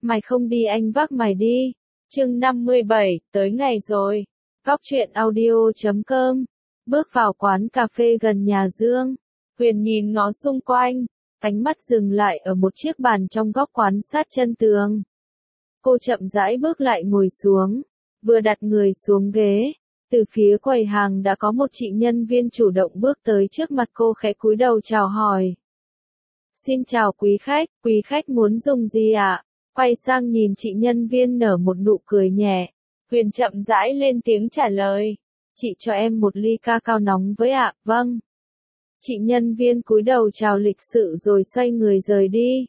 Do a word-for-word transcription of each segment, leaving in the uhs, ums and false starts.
Mày không đi anh vác mày đi. Chương năm mươi bảy, tới ngày rồi. Góc truyện audio chấm com. Bước vào quán cà phê gần nhà Dương. Huyền nhìn ngó xung quanh, ánh mắt dừng lại ở một chiếc bàn trong góc quán sát chân tường. Cô chậm rãi bước lại ngồi xuống, vừa đặt người xuống ghế, từ phía quầy hàng đã có một chị nhân viên chủ động bước tới trước mặt cô khẽ cúi đầu chào hỏi. Xin chào quý khách, quý khách muốn dùng gì ạ? Quay sang nhìn chị nhân viên nở một nụ cười nhẹ, Huyền chậm rãi lên tiếng trả lời. Chị cho em một ly ca cao nóng với ạ, vâng. Chị nhân viên cúi đầu chào lịch sự rồi xoay người rời đi.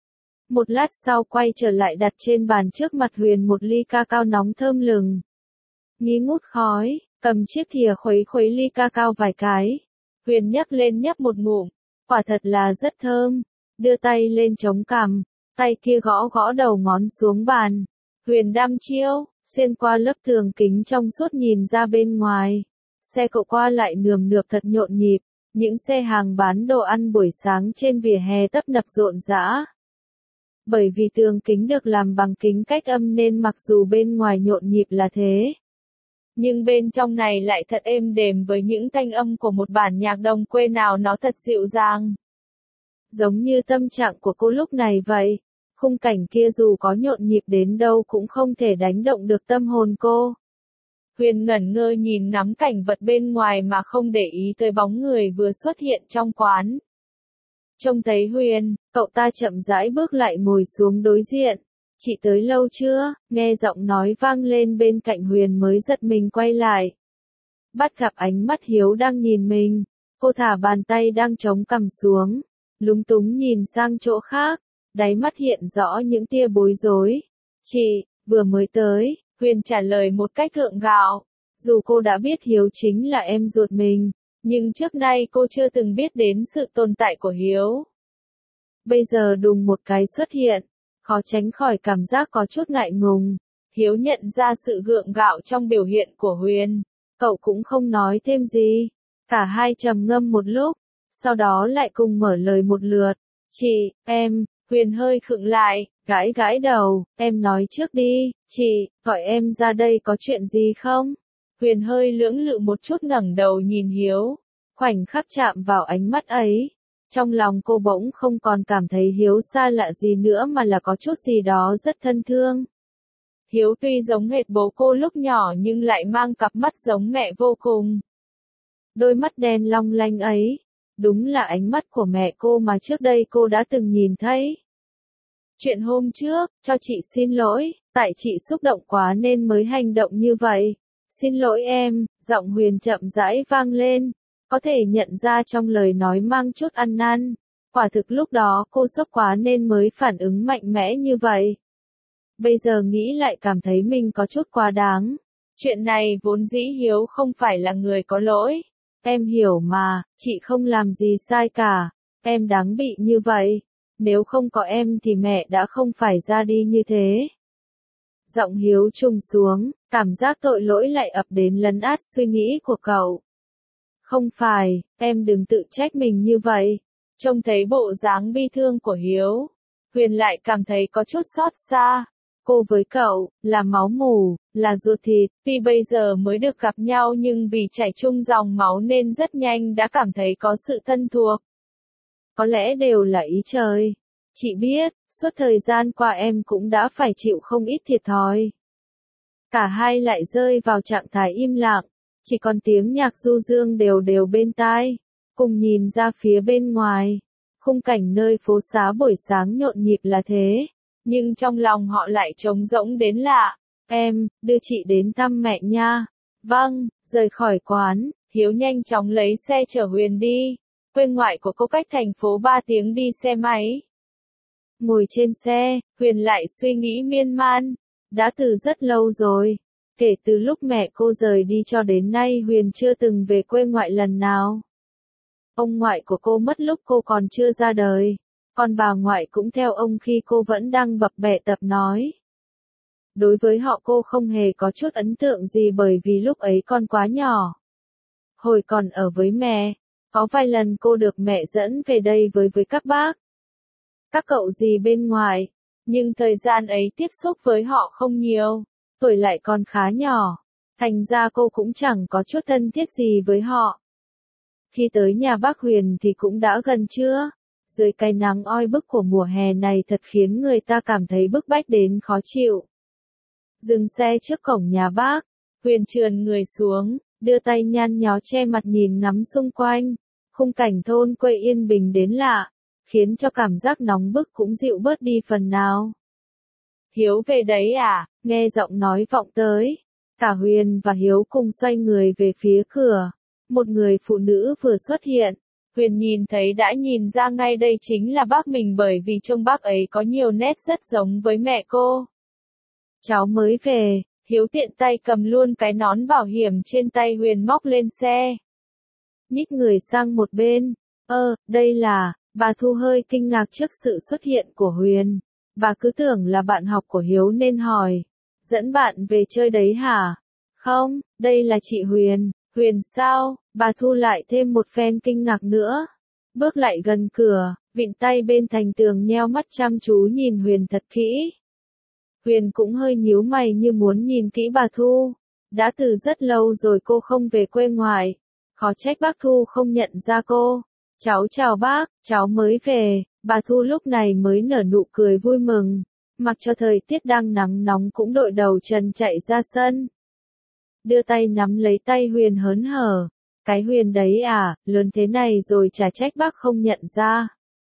Một lát sau quay trở lại đặt trên bàn trước mặt Huyền một ly ca cao nóng thơm lừng. Nghi ngút khói, cầm chiếc thìa khuấy khuấy ly ca cao vài cái. Huyền nhấc lên nhấp một ngụm, quả thật là rất thơm. Đưa tay lên chống cằm, tay kia gõ gõ đầu ngón xuống bàn. Huyền đăm chiêu, xuyên qua lớp tường kính trong suốt nhìn ra bên ngoài. Xe cộ qua lại nườm nượp thật nhộn nhịp, những xe hàng bán đồ ăn buổi sáng trên vỉa hè tấp nập rộn rã. Bởi vì tường kính được làm bằng kính cách âm nên mặc dù bên ngoài nhộn nhịp là thế, nhưng bên trong này lại thật êm đềm với những thanh âm của một bản nhạc đồng quê nào nó thật dịu dàng. Giống như tâm trạng của cô lúc này vậy, khung cảnh kia dù có nhộn nhịp đến đâu cũng không thể đánh động được tâm hồn cô. Huyền ngẩn ngơ nhìn ngắm cảnh vật bên ngoài mà không để ý tới bóng người vừa xuất hiện trong quán. Trông thấy Huyền, cậu ta chậm rãi bước lại ngồi xuống đối diện. Chị tới lâu chưa? Nghe giọng nói vang lên bên cạnh Huyền mới giật mình quay lại. Bắt gặp ánh mắt Hiếu đang nhìn mình, cô thả bàn tay đang chống cằm xuống, lúng túng nhìn sang chỗ khác, đáy mắt hiện rõ những tia bối rối. Chị, vừa mới tới, Huyền trả lời một cách gượng gạo. Dù cô đã biết Hiếu chính là em ruột mình, nhưng trước nay cô chưa từng biết đến sự tồn tại của Hiếu. Bây giờ đùng một cái xuất hiện, khó tránh khỏi cảm giác có chút ngại ngùng. Hiếu nhận ra sự gượng gạo trong biểu hiện của Huyền, cậu cũng không nói thêm gì. Cả hai trầm ngâm một lúc, sau đó lại cùng mở lời một lượt. Chị, em, Huyền hơi khựng lại, gãi gãi đầu, em nói trước đi, chị, gọi em ra đây có chuyện gì không? Huyền hơi lưỡng lự một chút ngẩng đầu nhìn Hiếu, khoảnh khắc chạm vào ánh mắt ấy. Trong lòng cô bỗng không còn cảm thấy Hiếu xa lạ gì nữa mà là có chút gì đó rất thân thương. Hiếu tuy giống hệt bố cô lúc nhỏ nhưng lại mang cặp mắt giống mẹ vô cùng. Đôi mắt đen long lanh ấy, đúng là ánh mắt của mẹ cô mà trước đây cô đã từng nhìn thấy. Chuyện hôm trước, cho chị xin lỗi, tại chị xúc động quá nên mới hành động như vậy. Xin lỗi em, giọng Huyền chậm rãi vang lên, có thể nhận ra trong lời nói mang chút ăn năn. Quả thực lúc đó cô sốc quá nên mới phản ứng mạnh mẽ như vậy. Bây giờ nghĩ lại cảm thấy mình có chút quá đáng. Chuyện này vốn dĩ Hiếu không phải là người có lỗi. Em hiểu mà, chị không làm gì sai cả. Em đáng bị như vậy. Nếu không có em thì mẹ đã không phải ra đi như thế. Giọng Hiếu trùng xuống, cảm giác tội lỗi lại ập đến lấn át suy nghĩ của cậu. Không phải, em đừng tự trách mình như vậy. Trông thấy bộ dáng bi thương của Hiếu, Huyền lại cảm thấy có chút xót xa. Cô với cậu, là máu mủ, là ruột thịt, tuy bây giờ mới được gặp nhau nhưng vì chảy chung dòng máu nên rất nhanh đã cảm thấy có sự thân thuộc. Có lẽ đều là ý trời. Chị biết, suốt thời gian qua em cũng đã phải chịu không ít thiệt thòi. Cả hai lại rơi vào trạng thái im lặng, chỉ còn tiếng nhạc du dương đều đều bên tai, cùng nhìn ra phía bên ngoài. Khung cảnh nơi phố xá buổi sáng nhộn nhịp là thế, nhưng trong lòng họ lại trống rỗng đến lạ. Em, đưa chị đến thăm mẹ nha. Vâng, rời khỏi quán, Hiếu nhanh chóng lấy xe chở Huyền đi. Quê ngoại của cô cách thành phố ba tiếng đi xe máy. Ngồi trên xe, Huyền lại suy nghĩ miên man. Đã từ rất lâu rồi. Kể từ lúc mẹ cô rời đi cho đến nay Huyền chưa từng về quê ngoại lần nào. Ông ngoại của cô mất lúc cô còn chưa ra đời. Còn bà ngoại cũng theo ông khi cô vẫn đang bập bẹ tập nói. Đối với họ cô không hề có chút ấn tượng gì bởi vì lúc ấy con quá nhỏ. Hồi còn ở với mẹ, có vài lần cô được mẹ dẫn về đây với với các bác, các cậu dì bên ngoài, Nhưng thời gian ấy tiếp xúc với họ không nhiều, tuổi lại còn khá nhỏ, thành ra cô cũng chẳng có chút thân thiết gì với họ. Khi tới nhà bác Huyền thì cũng đã gần trưa, dưới cái nắng oi bức của mùa hè này thật khiến người ta cảm thấy bức bách đến khó chịu. Dừng xe trước cổng nhà bác, Huyền trườn người xuống, đưa tay nhăn nhó che mặt nhìn ngắm xung quanh, khung cảnh thôn quê yên bình đến lạ, khiến cho cảm giác nóng bức cũng dịu bớt đi phần nào. Hiếu về đấy à? Nghe giọng nói vọng tới, cả Huyền và Hiếu cùng xoay người về phía cửa. Một người phụ nữ vừa xuất hiện, Huyền nhìn thấy đã nhìn ra ngay đây chính là bác mình bởi vì trông bác ấy có nhiều nét rất giống với mẹ cô. Cháu mới về, Hiếu tiện tay cầm luôn cái nón bảo hiểm trên tay Huyền móc lên xe. Nhích người sang một bên, ơ, đây là, bà Thu hơi kinh ngạc trước sự xuất hiện của Huyền. Bà cứ tưởng là bạn học của Hiếu nên hỏi, dẫn bạn về chơi đấy hả? Không, đây là chị Huyền. Huyền sao? Bà Thu lại thêm một phen kinh ngạc nữa. Bước lại gần cửa, vịn tay bên thành tường nheo mắt chăm chú nhìn Huyền thật kỹ. Huyền cũng hơi nhíu mày như muốn nhìn kỹ bà Thu. Đã từ rất lâu rồi cô không về quê ngoại. Khó trách bác Thu không nhận ra cô. Cháu chào bác, cháu mới về. Bà Thu lúc này mới nở nụ cười vui mừng. Mặc cho thời tiết đang nắng nóng cũng đội đầu trần chạy ra sân. Đưa tay nắm lấy tay Huyền hớn hở. Cái Huyền đấy à, lớn thế này rồi chả trách bác không nhận ra.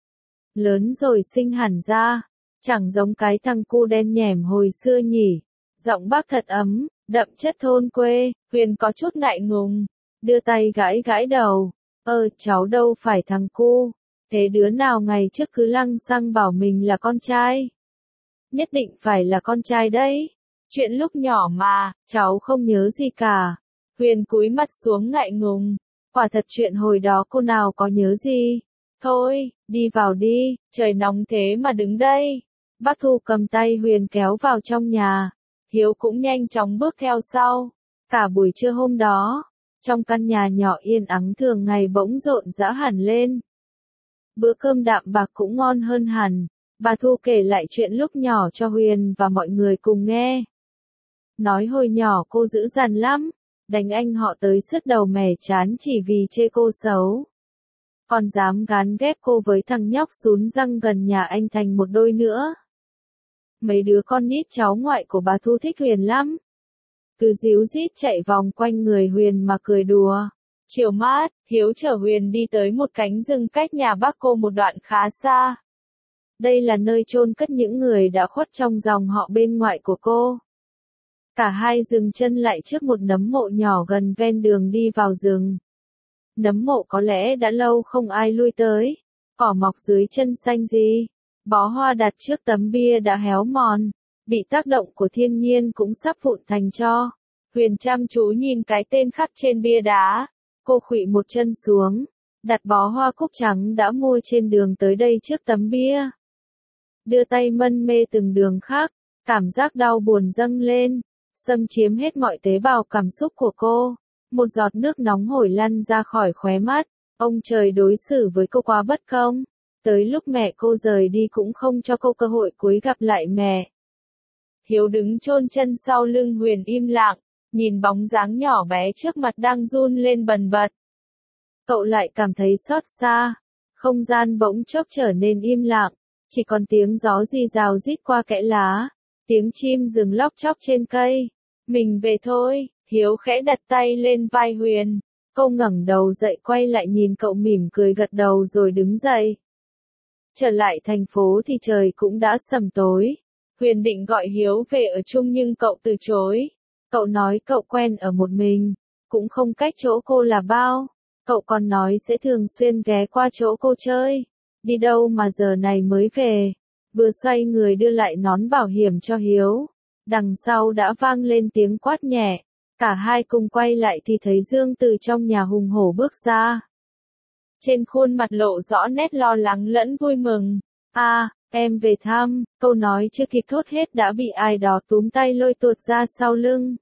Lớn rồi sinh hẳn ra. Chẳng giống cái thằng cu đen nhẻm hồi xưa nhỉ. Giọng bác thật ấm, đậm chất thôn quê. Huyền có chút ngại ngùng. Đưa tay gãi gãi đầu. Ơ, cháu đâu phải thằng cu. Thế đứa nào ngày trước cứ lăng xăng bảo mình là con trai. Nhất định phải là con trai đấy. Chuyện lúc nhỏ mà, cháu không nhớ gì cả. Huyền cúi mặt xuống ngại ngùng. Quả thật chuyện hồi đó cô nào có nhớ gì. Thôi, đi vào đi, trời nóng thế mà đứng đây. Bác Thu cầm tay Huyền kéo vào trong nhà. Hiếu cũng nhanh chóng bước theo sau. Cả buổi trưa hôm đó, trong căn nhà nhỏ yên ắng thường ngày bỗng rộn rã hẳn lên. Bữa cơm đạm bạc cũng ngon hơn hẳn. Bà Thu kể lại chuyện lúc nhỏ cho Huyền và mọi người cùng nghe. Nói hồi nhỏ cô dữ dằn lắm, đánh anh họ tới sứt đầu mẻ chán chỉ vì chê cô xấu. Còn dám gán ghép cô với thằng nhóc sún răng gần nhà anh thành một đôi nữa. Mấy đứa con nít cháu ngoại của bà Thu thích Huyền lắm. Cứ díu dít chạy vòng quanh người Huyền mà cười đùa. Chiều mát, Hiếu chở Huyền đi tới một cánh rừng cách nhà bác cô một đoạn khá xa. Đây là nơi chôn cất những người đã khuất trong dòng họ bên ngoại của cô. Cả hai dừng chân lại trước một nấm mộ nhỏ gần ven đường đi vào rừng. Nấm mộ có lẽ đã lâu không ai lui tới. Cỏ mọc dưới chân xanh gì. Bó hoa đặt trước tấm bia đã héo mòn. Bị tác động của thiên nhiên cũng sắp vụn thành tro. Huyền chăm chú nhìn cái tên khắc trên bia đá. Cô khuỵu một chân xuống. Đặt bó hoa cúc trắng đã mua trên đường tới đây trước tấm bia. Đưa tay mân mê từng đường khắc. Cảm giác đau buồn dâng lên. Xâm chiếm hết mọi tế bào cảm xúc của cô. Một giọt nước nóng hổi lăn ra khỏi khóe mắt. Ông trời đối xử với cô quá bất công. Tới lúc mẹ cô rời đi cũng không cho cô cơ hội cúi gặp lại mẹ. Hiếu đứng chôn chân sau lưng Huyền im lặng, nhìn bóng dáng nhỏ bé trước mặt đang run lên bần bật. Cậu lại cảm thấy xót xa. Không gian bỗng chốc trở nên im lặng, chỉ còn tiếng gió rì rào rít qua kẽ lá, tiếng chim rừng lóc chóc trên cây. Mình về thôi, Hiếu khẽ đặt tay lên vai Huyền. Cô ngẩng đầu dậy quay lại nhìn cậu mỉm cười gật đầu rồi đứng dậy. Trở lại thành phố thì trời cũng đã sầm tối. Huyền định gọi Hiếu về ở chung nhưng cậu từ chối. Cậu nói cậu quen ở một mình, cũng không cách chỗ cô là bao. Cậu còn nói sẽ thường xuyên ghé qua chỗ cô chơi. Đi đâu mà giờ này mới về. Vừa xoay người đưa lại nón bảo hiểm cho Hiếu. Đằng sau đã vang lên tiếng quát nhẹ. Cả hai cùng quay lại thì thấy Dương từ trong nhà hùng hổ bước ra. Trên khuôn mặt lộ rõ nét lo lắng lẫn vui mừng. À, em về thăm, câu nói chưa kịp thốt hết đã bị ai đó túm tay lôi tuột ra sau lưng.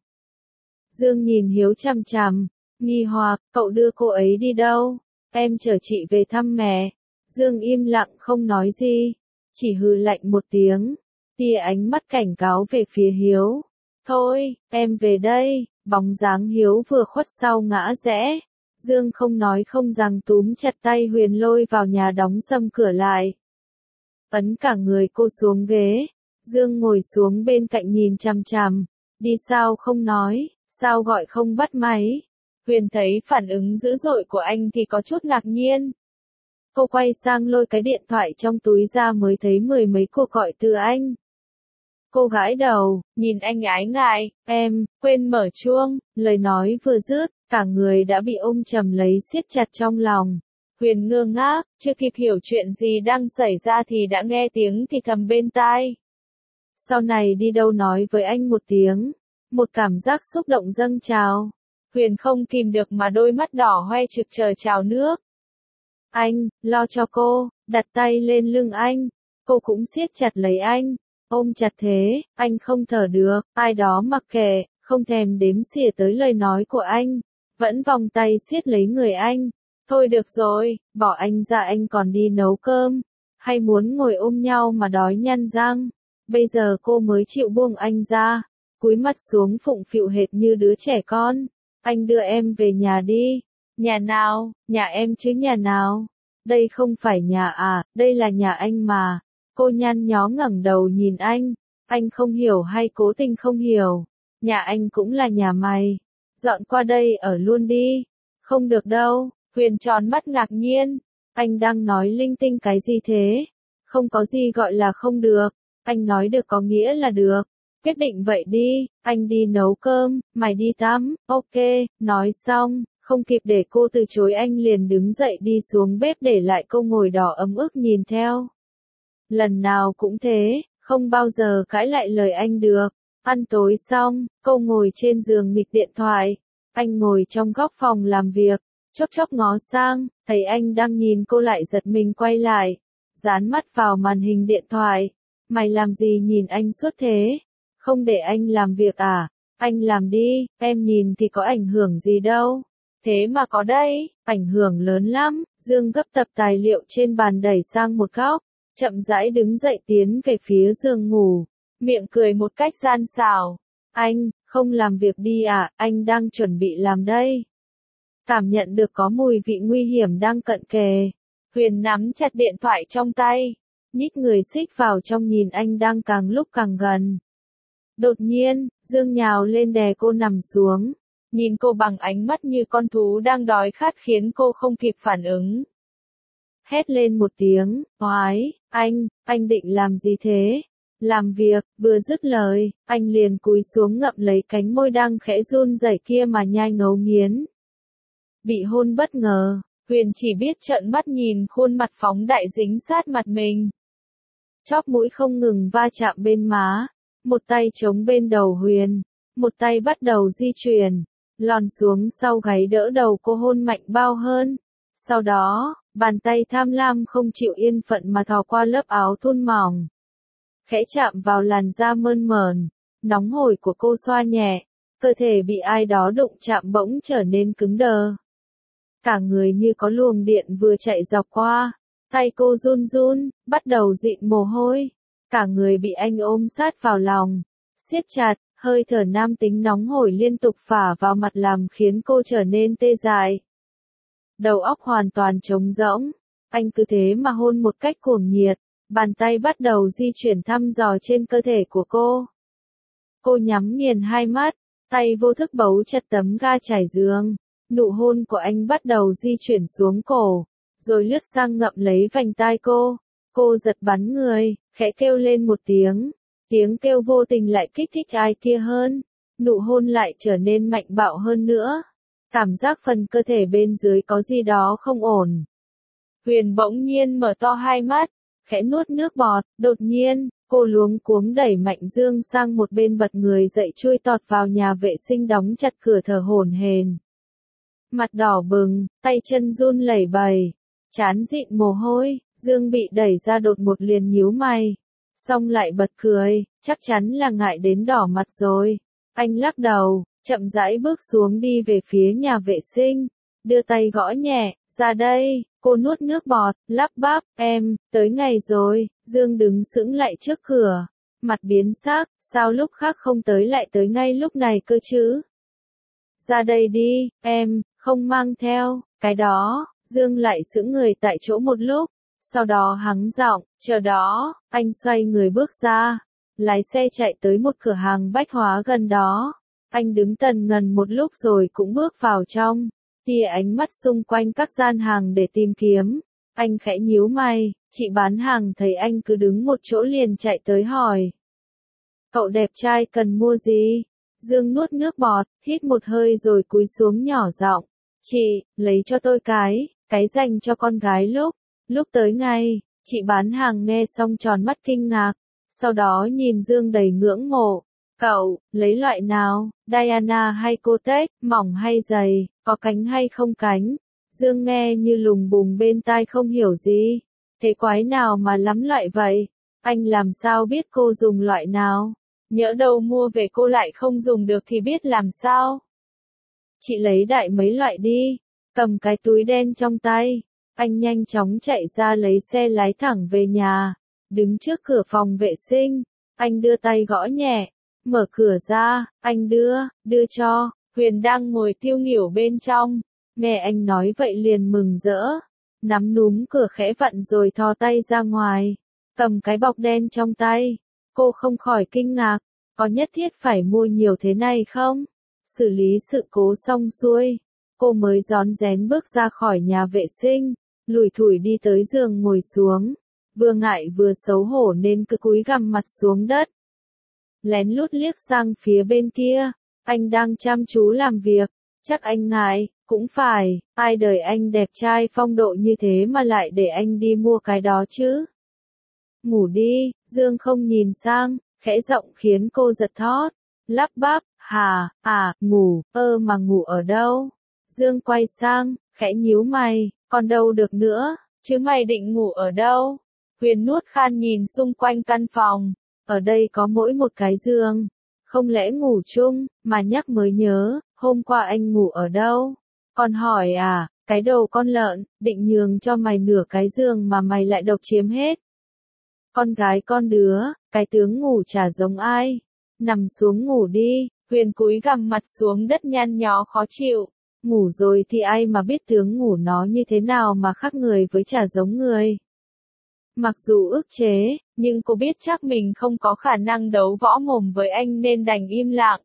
Dương nhìn Hiếu chằm chằm, nghi hoặc, cậu đưa cô ấy đi đâu? Em chở chị về thăm mẹ. Dương im lặng không nói gì, chỉ hừ lạnh một tiếng. tia ánh mắt cảnh cáo về phía Hiếu. Thôi, em về đây, bóng dáng Hiếu vừa khuất sau ngã rẽ. Dương không nói không rằng túm chặt tay Huyền lôi vào nhà đóng sầm cửa lại. Ấn cả người cô xuống ghế. Dương ngồi xuống bên cạnh nhìn chằm chằm. Đi sao không nói, sao gọi không bắt máy. Huyền thấy phản ứng dữ dội của anh thì có chút ngạc nhiên. Cô quay sang lôi cái điện thoại trong túi ra mới thấy mười mấy cuộc gọi từ anh. Cô gãi đầu, nhìn anh ái ngại, em, quên mở chuông, lời nói vừa dứt, cả người đã bị ôm chầm lấy siết chặt trong lòng. Huyền ngơ ngác, chưa kịp hiểu chuyện gì đang xảy ra thì đã nghe tiếng thì thầm bên tai. Sau này đi đâu nói với anh một tiếng, một cảm giác xúc động dâng trào. Huyền không kìm được mà đôi mắt đỏ hoe trực chờ trào nước. Anh, lo cho cô, đặt tay lên lưng anh, cô cũng siết chặt lấy anh. Ôm chặt thế, anh không thở được, ai đó mặc kệ, không thèm đếm xỉa tới lời nói của anh, vẫn vòng tay siết lấy người anh. Thôi được rồi, bỏ anh ra, anh còn đi nấu cơm, hay muốn ngồi ôm nhau mà đói nhăn răng. Bây giờ cô mới chịu buông anh ra, cúi mặt xuống phụng phịu hệt như đứa trẻ con. Anh đưa em về nhà đi. Nhà nào, nhà em chứ nhà nào? Đây không phải nhà à, đây là nhà anh mà. Cô nhăn nhó ngẩng đầu nhìn anh, anh không hiểu hay cố tình không hiểu. Nhà anh cũng là nhà mày. Dọn qua đây ở luôn đi. Không được đâu. Huyền tròn mắt ngạc nhiên. Anh đang nói linh tinh cái gì thế? Không có gì gọi là không được. Anh nói được có nghĩa là được. Quyết định vậy đi, anh đi nấu cơm, mày đi tắm, ok, nói xong, không kịp để cô từ chối anh liền đứng dậy đi xuống bếp để lại cô ngồi đỏ ấm ức nhìn theo. Lần nào cũng thế, không bao giờ cãi lại lời anh được. Ăn tối xong, cô ngồi trên giường nghịch điện thoại. Anh ngồi trong góc phòng làm việc, chốc chốc ngó sang, thấy anh đang nhìn cô lại giật mình quay lại, dán mắt vào màn hình điện thoại. Mày làm gì nhìn anh suốt thế? Không để anh làm việc à? Anh làm đi, em nhìn thì có ảnh hưởng gì đâu. Thế mà có đây, ảnh hưởng lớn lắm. Dương gấp tập tài liệu trên bàn đẩy sang một góc, chậm rãi đứng dậy tiến về phía giường ngủ, miệng cười một cách gian xảo. Anh, không làm việc đi à, anh đang chuẩn bị làm đây. Cảm nhận được có mùi vị nguy hiểm đang cận kề. Huyền nắm chặt điện thoại trong tay, nhích người xích vào trong nhìn anh đang càng lúc càng gần. Đột nhiên, Dương nhào lên đè cô nằm xuống, nhìn cô bằng ánh mắt như con thú đang đói khát khiến cô không kịp phản ứng. Hét lên một tiếng, oái, anh, anh định làm gì thế? Làm việc, vừa dứt lời, anh liền cúi xuống ngậm lấy cánh môi đang khẽ run rẩy kia mà nhai ngấu nghiến. Bị hôn bất ngờ, Huyền chỉ biết trợn mắt nhìn khuôn mặt phóng đại dính sát mặt mình. Chóp mũi không ngừng va chạm bên má, một tay chống bên đầu Huyền, một tay bắt đầu di chuyển, lòn xuống sau gáy đỡ đầu cô hôn mạnh bao hơn. Sau đó, bàn tay tham lam không chịu yên phận mà thò qua lớp áo thun mỏng, khẽ chạm vào làn da mơn mởn, nóng hổi của cô xoa nhẹ, cơ thể bị ai đó đụng chạm bỗng trở nên cứng đờ. Cả người như có luồng điện vừa chạy dọc qua, tay cô run run, bắt đầu dịn mồ hôi, cả người bị anh ôm sát vào lòng, siết chặt, hơi thở nam tính nóng hổi liên tục phả vào mặt làm khiến cô trở nên tê dại. Đầu óc hoàn toàn trống rỗng, anh cứ thế mà hôn một cách cuồng nhiệt, bàn tay bắt đầu di chuyển thăm dò trên cơ thể của cô. Cô nhắm nghiền hai mắt, tay vô thức bấu chặt tấm ga trải giường, nụ hôn của anh bắt đầu di chuyển xuống cổ, rồi lướt sang ngậm lấy vành tai cô. Cô giật bắn người, khẽ kêu lên một tiếng, tiếng kêu vô tình lại kích thích ai kia hơn, nụ hôn lại trở nên mạnh bạo hơn nữa. Cảm giác phần cơ thể bên dưới có gì đó không ổn. Huyền bỗng nhiên mở to hai mắt, khẽ nuốt nước bọt, đột nhiên, cô luống cuống đẩy mạnh Dương sang một bên bật người dậy chui tọt vào nhà vệ sinh đóng chặt cửa thở hổn hển. Mặt đỏ bừng, tay chân run lẩy bẩy, trán dịn mồ hôi, Dương bị đẩy ra đột một liền nhíu mày, xong lại bật cười, chắc chắn là ngại đến đỏ mặt rồi. Anh lắc đầu, chậm rãi bước xuống đi về phía nhà vệ sinh, đưa tay gõ nhẹ, ra đây, cô nuốt nước bọt, lắp bắp, em, tới ngày rồi. Dương đứng sững lại trước cửa, mặt biến sắc, sao lúc khác không tới lại tới ngay lúc này cơ chứ? Ra đây đi, em, không mang theo, cái đó, Dương lại sững người tại chỗ một lúc, sau đó hắng giọng, chờ đó, anh xoay người bước ra, lái xe chạy tới một cửa hàng bách hóa gần đó, anh đứng tần ngần một lúc rồi cũng bước vào trong, tia ánh mắt xung quanh các gian hàng để tìm kiếm, anh khẽ nhíu mày, chị bán hàng thấy anh cứ đứng một chỗ liền chạy tới hỏi. Cậu đẹp trai cần mua gì? Dương nuốt nước bọt, hít một hơi rồi cúi xuống nhỏ giọng. Chị, lấy cho tôi cái, cái dành cho con gái lúc, lúc tới ngay, chị bán hàng nghe xong tròn mắt kinh ngạc, sau đó nhìn Dương đầy ngưỡng mộ. Cậu, lấy loại nào, Diana hay Kotex, mỏng hay dày, có cánh hay không cánh? Dương nghe như lùng bùng bên tai không hiểu gì. Thế quái nào mà lắm loại vậy? Anh làm sao biết cô dùng loại nào? Nhỡ đâu mua về cô lại không dùng được thì biết làm sao? Chị lấy đại mấy loại đi, cầm cái túi đen trong tay. Anh nhanh chóng chạy ra lấy xe lái thẳng về nhà. Đứng trước cửa phòng vệ sinh, anh đưa tay gõ nhẹ. Mở cửa ra, anh đưa, đưa cho. Huyền đang ngồi tiêu nghỉu bên trong. Nghe anh nói vậy liền mừng rỡ. Nắm núm cửa khẽ vặn rồi thò tay ra ngoài. Cầm cái bọc đen trong tay. Cô không khỏi kinh ngạc. Có nhất thiết phải mua nhiều thế này không? Xử lý sự cố xong xuôi. Cô mới rón rén bước ra khỏi nhà vệ sinh. Lủi thủi đi tới giường ngồi xuống. Vừa ngại vừa xấu hổ nên cứ cúi gằm mặt xuống đất. Lén lút liếc sang phía bên kia. Anh đang chăm chú làm việc. Chắc anh ngại, cũng phải, ai đời anh đẹp trai phong độ như thế mà lại để anh đi mua cái đó chứ. Ngủ đi, Dương không nhìn sang, khẽ giọng khiến cô giật thót. Lắp bắp, hà, à, ngủ, ơ mà ngủ ở đâu? Dương quay sang, khẽ nhíu mày, còn đâu được nữa, chứ mày định ngủ ở đâu? Huyền nuốt khan nhìn xung quanh căn phòng, ở đây có mỗi một cái giường. Không lẽ ngủ chung, mà nhắc mới nhớ, hôm qua anh ngủ ở đâu? Con hỏi à, cái đầu con lợn, định nhường cho mày nửa cái giường mà mày lại độc chiếm hết. Con gái con đứa, cái tướng ngủ chả giống ai. Nằm xuống ngủ đi, Huyền cúi gằm mặt xuống đất nhăn nhó khó chịu. Ngủ rồi thì ai mà biết tướng ngủ nó như thế nào mà khác người với chả giống người. Mặc dù ức chế, nhưng cô biết chắc mình không có khả năng đấu võ mồm với anh nên đành im lặng.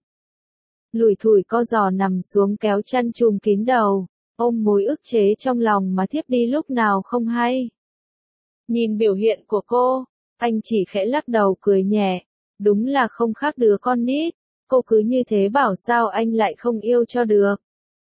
Lủi thủi co giò nằm xuống kéo chăn trùm kín đầu, ôm mối ức chế trong lòng mà thiếp đi lúc nào không hay. Nhìn biểu hiện của cô, anh chỉ khẽ lắc đầu cười nhẹ, đúng là không khác đứa con nít, cô cứ như thế bảo sao anh lại không yêu cho được.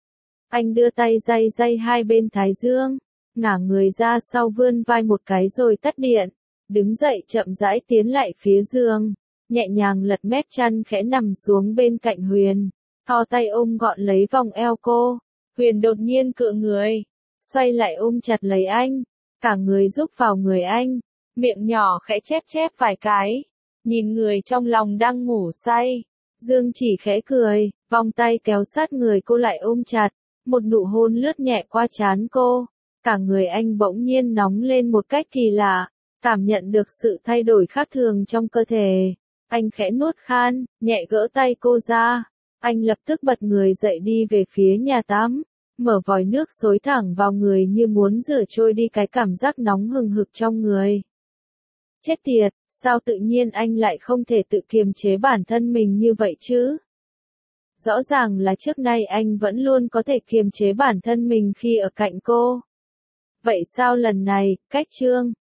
Anh đưa tay day day hai bên thái dương, ngả người ra sau vươn vai một cái rồi tắt điện, đứng dậy chậm rãi tiến lại phía giường, nhẹ nhàng lật mép chăn khẽ nằm xuống bên cạnh Huyền, thò tay ôm gọn lấy vòng eo cô. Huyền đột nhiên cựa người, xoay lại ôm chặt lấy anh, cả người rúc vào người anh, miệng nhỏ khẽ chép chép vài cái, nhìn người trong lòng đang ngủ say. Dương chỉ khẽ cười, vòng tay kéo sát người cô lại ôm chặt, một nụ hôn lướt nhẹ qua trán cô. Cả người anh bỗng nhiên nóng lên một cách kỳ lạ, cảm nhận được sự thay đổi khác thường trong cơ thể. Anh khẽ nuốt khan, nhẹ gỡ tay cô ra. Anh lập tức bật người dậy đi về phía nhà tắm, mở vòi nước xối thẳng vào người như muốn rửa trôi đi cái cảm giác nóng hừng hực trong người. Chết tiệt, sao tự nhiên anh lại không thể tự kiềm chế bản thân mình như vậy chứ? Rõ ràng là trước nay anh vẫn luôn có thể kiềm chế bản thân mình khi ở cạnh cô. Vậy sao lần này, cách chương